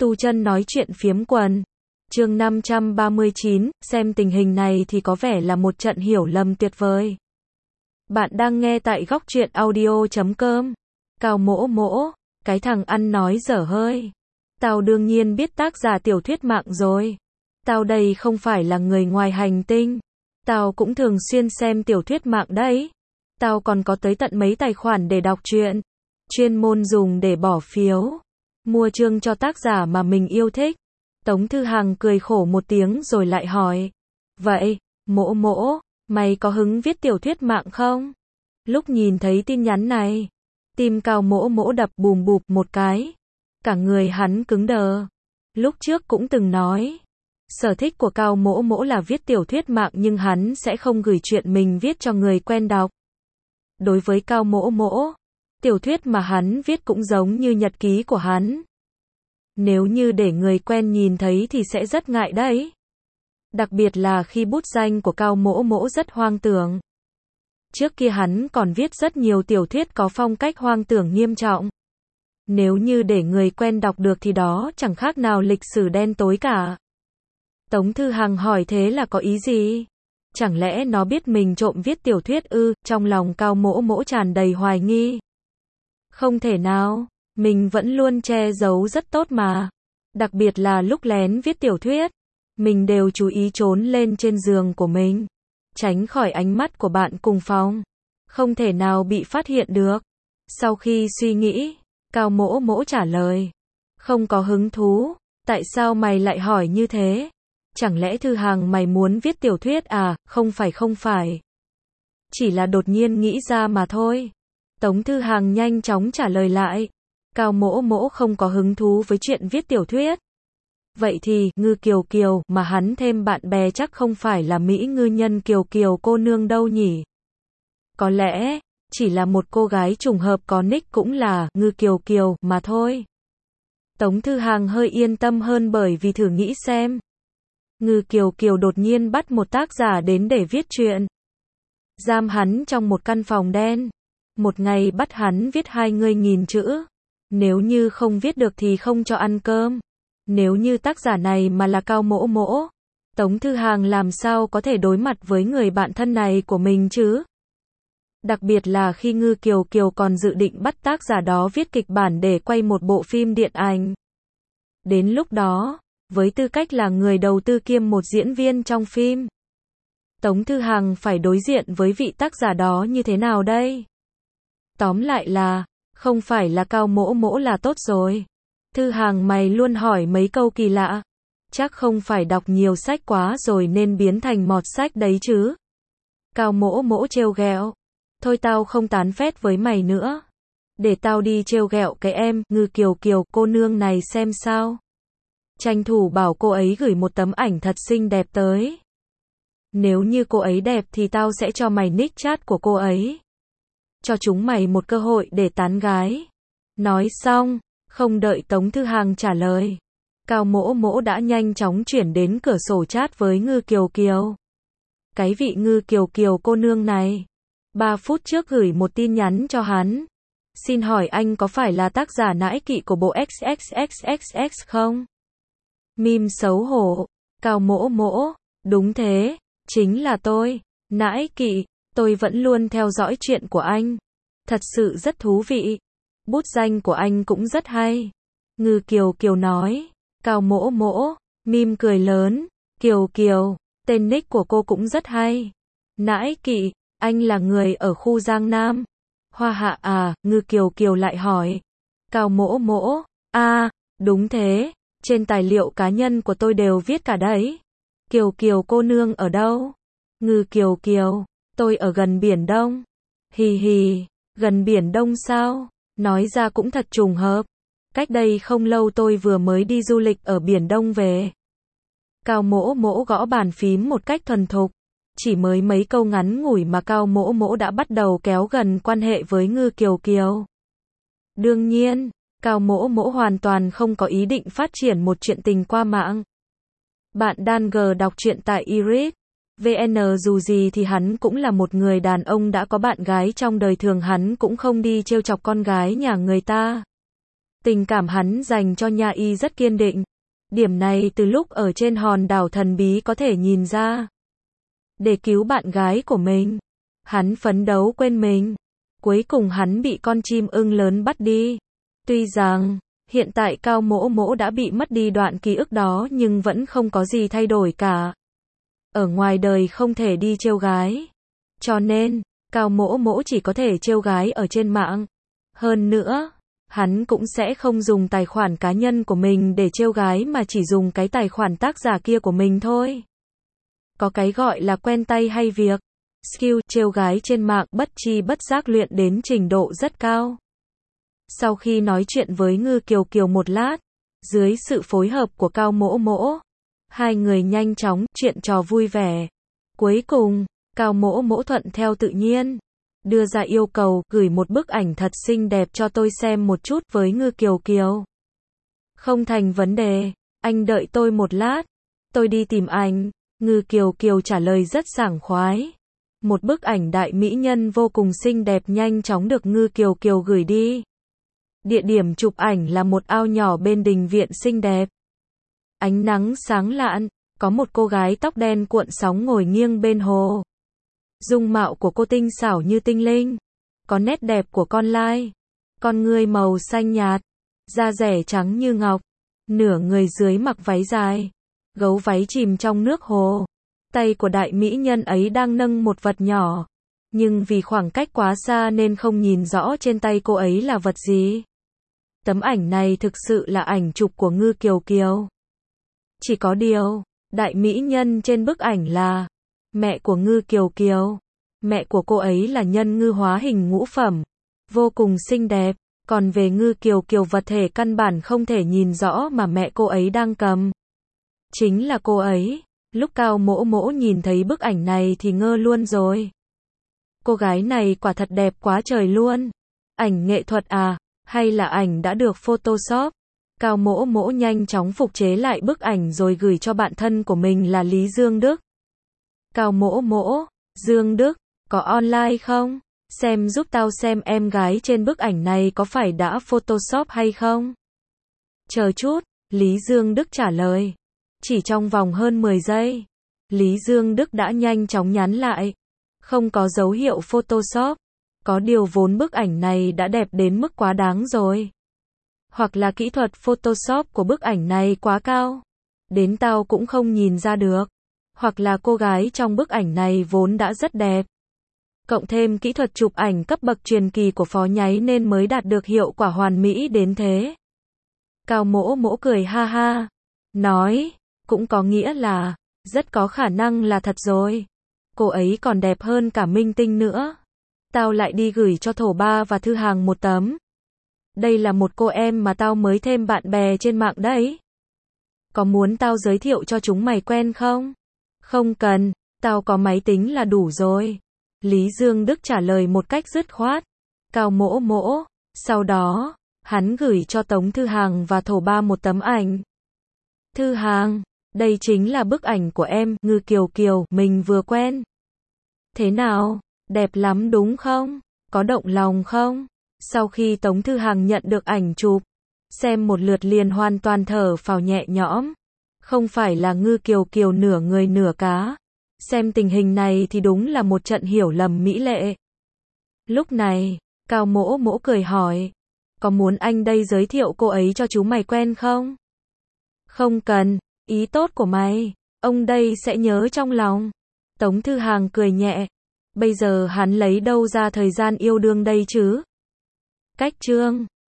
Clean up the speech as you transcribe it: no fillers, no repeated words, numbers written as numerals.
Tu chân nói chuyện phiếm quần. Chương 539, xem tình hình này thì có vẻ là một trận hiểu lầm tuyệt vời. Bạn đang nghe tại góc truyện audio.com. Cao mỗ mỗ, cái thằng ăn nói dở hơi. Tao đương nhiên biết tác giả tiểu thuyết mạng rồi. Tao đây không phải là người ngoài hành tinh. Tao cũng thường xuyên xem tiểu thuyết mạng đấy. Tao còn có tới tận mấy tài khoản để đọc truyện. Chuyên môn dùng để bỏ phiếu. Mua chương cho tác giả mà mình yêu thích. Tống Thư Hằng cười khổ một tiếng rồi lại hỏi. Vậy, mỗ mỗ, mày có hứng viết tiểu thuyết mạng không? Lúc nhìn thấy tin nhắn này, tim Cao mỗ mỗ đập bùm bụp một cái. Cả người hắn cứng đờ. Lúc trước cũng từng nói. Sở thích của Cao mỗ mỗ là viết tiểu thuyết mạng nhưng hắn sẽ không gửi chuyện mình viết cho người quen đọc. Đối với Cao mỗ mỗ, tiểu thuyết mà hắn viết cũng giống như nhật ký của hắn. Nếu như để người quen nhìn thấy thì sẽ rất ngại đấy. Đặc biệt là khi bút danh của Cao mỗ mỗ rất hoang tưởng. Trước kia hắn còn viết rất nhiều tiểu thuyết có phong cách hoang tưởng nghiêm trọng. Nếu như để người quen đọc được thì đó chẳng khác nào lịch sử đen tối cả. Tống Thư Hằng hỏi thế là có ý gì? Chẳng lẽ nó biết mình trộm viết tiểu thuyết ư? Trong lòng Cao mỗ mỗ tràn đầy hoài nghi. Không thể nào, mình vẫn luôn che giấu rất tốt mà. Đặc biệt là lúc lén viết tiểu thuyết, mình đều chú ý trốn lên trên giường của mình, tránh khỏi ánh mắt của bạn cùng phòng. Không thể nào bị phát hiện được. Sau khi suy nghĩ, Cao mỗ mỗ trả lời. Không có hứng thú. Tại sao mày lại hỏi như thế? Chẳng lẽ Thư Hằng mày muốn viết tiểu thuyết à? Không phải. Chỉ là đột nhiên nghĩ ra mà thôi. Tống Thư Hằng nhanh chóng trả lời lại. Cao mỗ mỗ không có hứng thú với chuyện viết tiểu thuyết. Vậy thì, Ngư Kiều Kiều, mà hắn thêm bạn bè chắc không phải là Mỹ ngư nhân Kiều Kiều cô nương đâu nhỉ? Có lẽ, chỉ là một cô gái trùng hợp có nick cũng là Ngư Kiều Kiều mà thôi. Tống Thư Hằng hơi yên tâm hơn bởi vì thử nghĩ xem. Ngư Kiều Kiều đột nhiên bắt một tác giả đến để viết truyện. Giam hắn trong một căn phòng đen. Một ngày bắt hắn viết 20.000 chữ. Nếu như không viết được thì không cho ăn cơm. Nếu như tác giả này mà là Cao mỗ mỗ, Tống Thư Hằng làm sao có thể đối mặt với người bạn thân này của mình chứ? Đặc biệt là khi Ngư Kiều Kiều còn dự định bắt tác giả đó viết kịch bản để quay một bộ phim điện ảnh. Đến lúc đó, với tư cách là người đầu tư kiêm một diễn viên trong phim, Tống Thư Hằng phải đối diện với vị tác giả đó như thế nào đây? Tóm lại là, không phải là Cao mỗ mỗ là tốt rồi. Thư Hằng mày luôn hỏi mấy câu kỳ lạ. Chắc không phải đọc nhiều sách quá rồi nên biến thành mọt sách đấy chứ? Cao mỗ mỗ trêu ghẹo. Thôi tao không tán phét với mày nữa. Để tao đi trêu ghẹo cái em, Ngư Kiều Kiều, cô nương này xem sao. Tranh thủ bảo cô ấy gửi một tấm ảnh thật xinh đẹp tới. Nếu như cô ấy đẹp thì tao sẽ cho mày nick chat của cô ấy. Cho chúng mày một cơ hội để tán gái. Nói xong, không đợi Tống Thư Hằng trả lời, Cao mỗ mỗ đã nhanh chóng chuyển đến cửa sổ chat với Ngư Kiều Kiều. Cái vị Ngư Kiều Kiều cô nương này, 3 phút trước gửi một tin nhắn cho hắn. Xin hỏi anh có phải là tác giả nãi kỵ của bộ XXXXX không? Meme xấu hổ. Cao mỗ mỗ, đúng thế, chính là tôi. Nãi kỵ, tôi vẫn luôn theo dõi chuyện của anh. Thật sự rất thú vị. Bút danh của anh cũng rất hay. Ngư Kiều Kiều nói. Cao mỗ mỗ, meme cười lớn. Kiều Kiều, tên nick của cô cũng rất hay. Nãi kỵ, anh là người ở khu Giang Nam. Hoa hạ à? Ngư Kiều Kiều lại hỏi. Cao mỗ mỗ, đúng thế. Trên tài liệu cá nhân của tôi đều viết cả đấy. Kiều Kiều cô nương ở đâu? Ngư Kiều Kiều, tôi ở gần Biển Đông. Hì hì, gần Biển Đông sao? Nói ra cũng thật trùng hợp. Cách đây không lâu tôi vừa mới đi du lịch ở Biển Đông về. Cao mỗ mỗ gõ bàn phím một cách thuần thục. Chỉ mới mấy câu ngắn ngủi mà Cao mỗ mỗ đã bắt đầu kéo gần quan hệ với Ngư Kiều Kiều. Đương nhiên, Cao mỗ mỗ hoàn toàn không có ý định phát triển một chuyện tình qua mạng. Bạn đang đọc truyện tại Iris VN, dù gì thì hắn cũng là một người đàn ông đã có bạn gái trong đời thường, hắn cũng không đi trêu chọc con gái nhà người ta. Tình cảm hắn dành cho Nha Y rất kiên định. Điểm này từ lúc ở trên hòn đảo thần bí có thể nhìn ra. Để cứu bạn gái của mình, hắn phấn đấu quên mình. Cuối cùng hắn bị con chim ưng lớn bắt đi. Tuy rằng, hiện tại Cao Mỗ Mỗ đã bị mất đi đoạn ký ức đó nhưng vẫn không có gì thay đổi cả. Ở ngoài đời không thể đi trêu gái. Cho nên, Cao Mỗ Mỗ chỉ có thể trêu gái ở trên mạng. Hơn nữa, hắn cũng sẽ không dùng tài khoản cá nhân của mình để trêu gái mà chỉ dùng cái tài khoản tác giả kia của mình thôi. Có cái gọi là quen tay hay việc. Skill trêu gái trên mạng bất chi bất giác luyện đến trình độ rất cao. Sau khi nói chuyện với Ngư Kiều Kiều một lát, dưới sự phối hợp của Cao Mỗ Mỗ, hai người nhanh chóng chuyện trò vui vẻ. Cuối cùng, Cao Mỗ Mỗ thuận theo tự nhiên, đưa ra yêu cầu gửi một bức ảnh thật xinh đẹp cho tôi xem một chút với Ngư Kiều Kiều. Không thành vấn đề, anh đợi tôi một lát, tôi đi tìm ảnh. Ngư Kiều Kiều trả lời rất sảng khoái. Một bức ảnh đại mỹ nhân vô cùng xinh đẹp nhanh chóng được Ngư Kiều Kiều gửi đi. Địa điểm chụp ảnh là một ao nhỏ bên đình viện xinh đẹp. Ánh nắng sáng lạn, có một cô gái tóc đen cuộn sóng ngồi nghiêng bên hồ. Dung mạo của cô tinh xảo như tinh linh, có nét đẹp của con lai, con ngươi màu xanh nhạt, da dẻ trắng như ngọc, nửa người dưới mặc váy dài, gấu váy chìm trong nước hồ. Tay của đại mỹ nhân ấy đang nâng một vật nhỏ, nhưng vì khoảng cách quá xa nên không nhìn rõ trên tay cô ấy là vật gì. Tấm ảnh này thực sự là ảnh chụp của Ngư Kiều Kiều. Chỉ có điều, đại mỹ nhân trên bức ảnh là mẹ của Ngư Kiều Kiều. Mẹ của cô ấy là nhân ngư hóa hình ngũ phẩm, vô cùng xinh đẹp, còn về Ngư Kiều Kiều vật thể căn bản không thể nhìn rõ mà mẹ cô ấy đang cầm. Chính là cô ấy. Lúc Cao Mỗ Mỗ nhìn thấy bức ảnh này thì ngơ luôn rồi. Cô gái này quả thật đẹp quá trời luôn. Ảnh nghệ thuật à, hay là ảnh đã được Photoshop? Cao Mỗ Mỗ nhanh chóng phục chế lại bức ảnh rồi gửi cho bạn thân của mình là Lý Dương Đức. Cao Mỗ Mỗ, Dương Đức, có online không? Xem giúp tao xem em gái trên bức ảnh này có phải đã Photoshop hay không? Chờ chút, Lý Dương Đức trả lời. Chỉ trong vòng hơn 10 giây, Lý Dương Đức đã nhanh chóng nhắn lại. Không có dấu hiệu Photoshop. Có điều vốn bức ảnh này đã đẹp đến mức quá đáng rồi. Hoặc là kỹ thuật Photoshop của bức ảnh này quá cao, đến tao cũng không nhìn ra được. Hoặc là cô gái trong bức ảnh này vốn đã rất đẹp. Cộng thêm kỹ thuật chụp ảnh cấp bậc truyền kỳ của Phó Nháy nên mới đạt được hiệu quả hoàn mỹ đến thế. Cao Mỗ Mỗ cười ha ha, nói, cũng có nghĩa là, rất có khả năng là thật rồi. Cô ấy còn đẹp hơn cả minh tinh nữa. Tao lại đi gửi cho Thổ Ba và Thư Hàng một tấm. Đây là một cô em mà tao mới thêm bạn bè trên mạng đấy. Có muốn tao giới thiệu cho chúng mày quen không? Không cần, tao có máy tính là đủ rồi. Lý Dương Đức trả lời một cách dứt khoát. Cao Mỗ Mỗ, sau đó, hắn gửi cho Tống Thư Hàng và Thổ Ba một tấm ảnh. Thư Hàng, đây chính là bức ảnh của em, Ngư Kiều Kiều, mình vừa quen. Thế nào, đẹp lắm đúng không? Có động lòng không? Sau khi Tống Thư Hàng nhận được ảnh chụp, xem một lượt liền hoàn toàn thở phào nhẹ nhõm. Không phải là Ngư Kiều Kiều nửa người nửa cá. Xem tình hình này thì đúng là một trận hiểu lầm mỹ lệ. Lúc này, Cao Mỗ Mỗ cười hỏi, có muốn anh đây giới thiệu cô ấy cho chú mày quen không? Không cần, ý tốt của mày, ông đây sẽ nhớ trong lòng. Tống Thư Hàng cười nhẹ, bây giờ hắn lấy đâu ra thời gian yêu đương đây chứ? Cách chương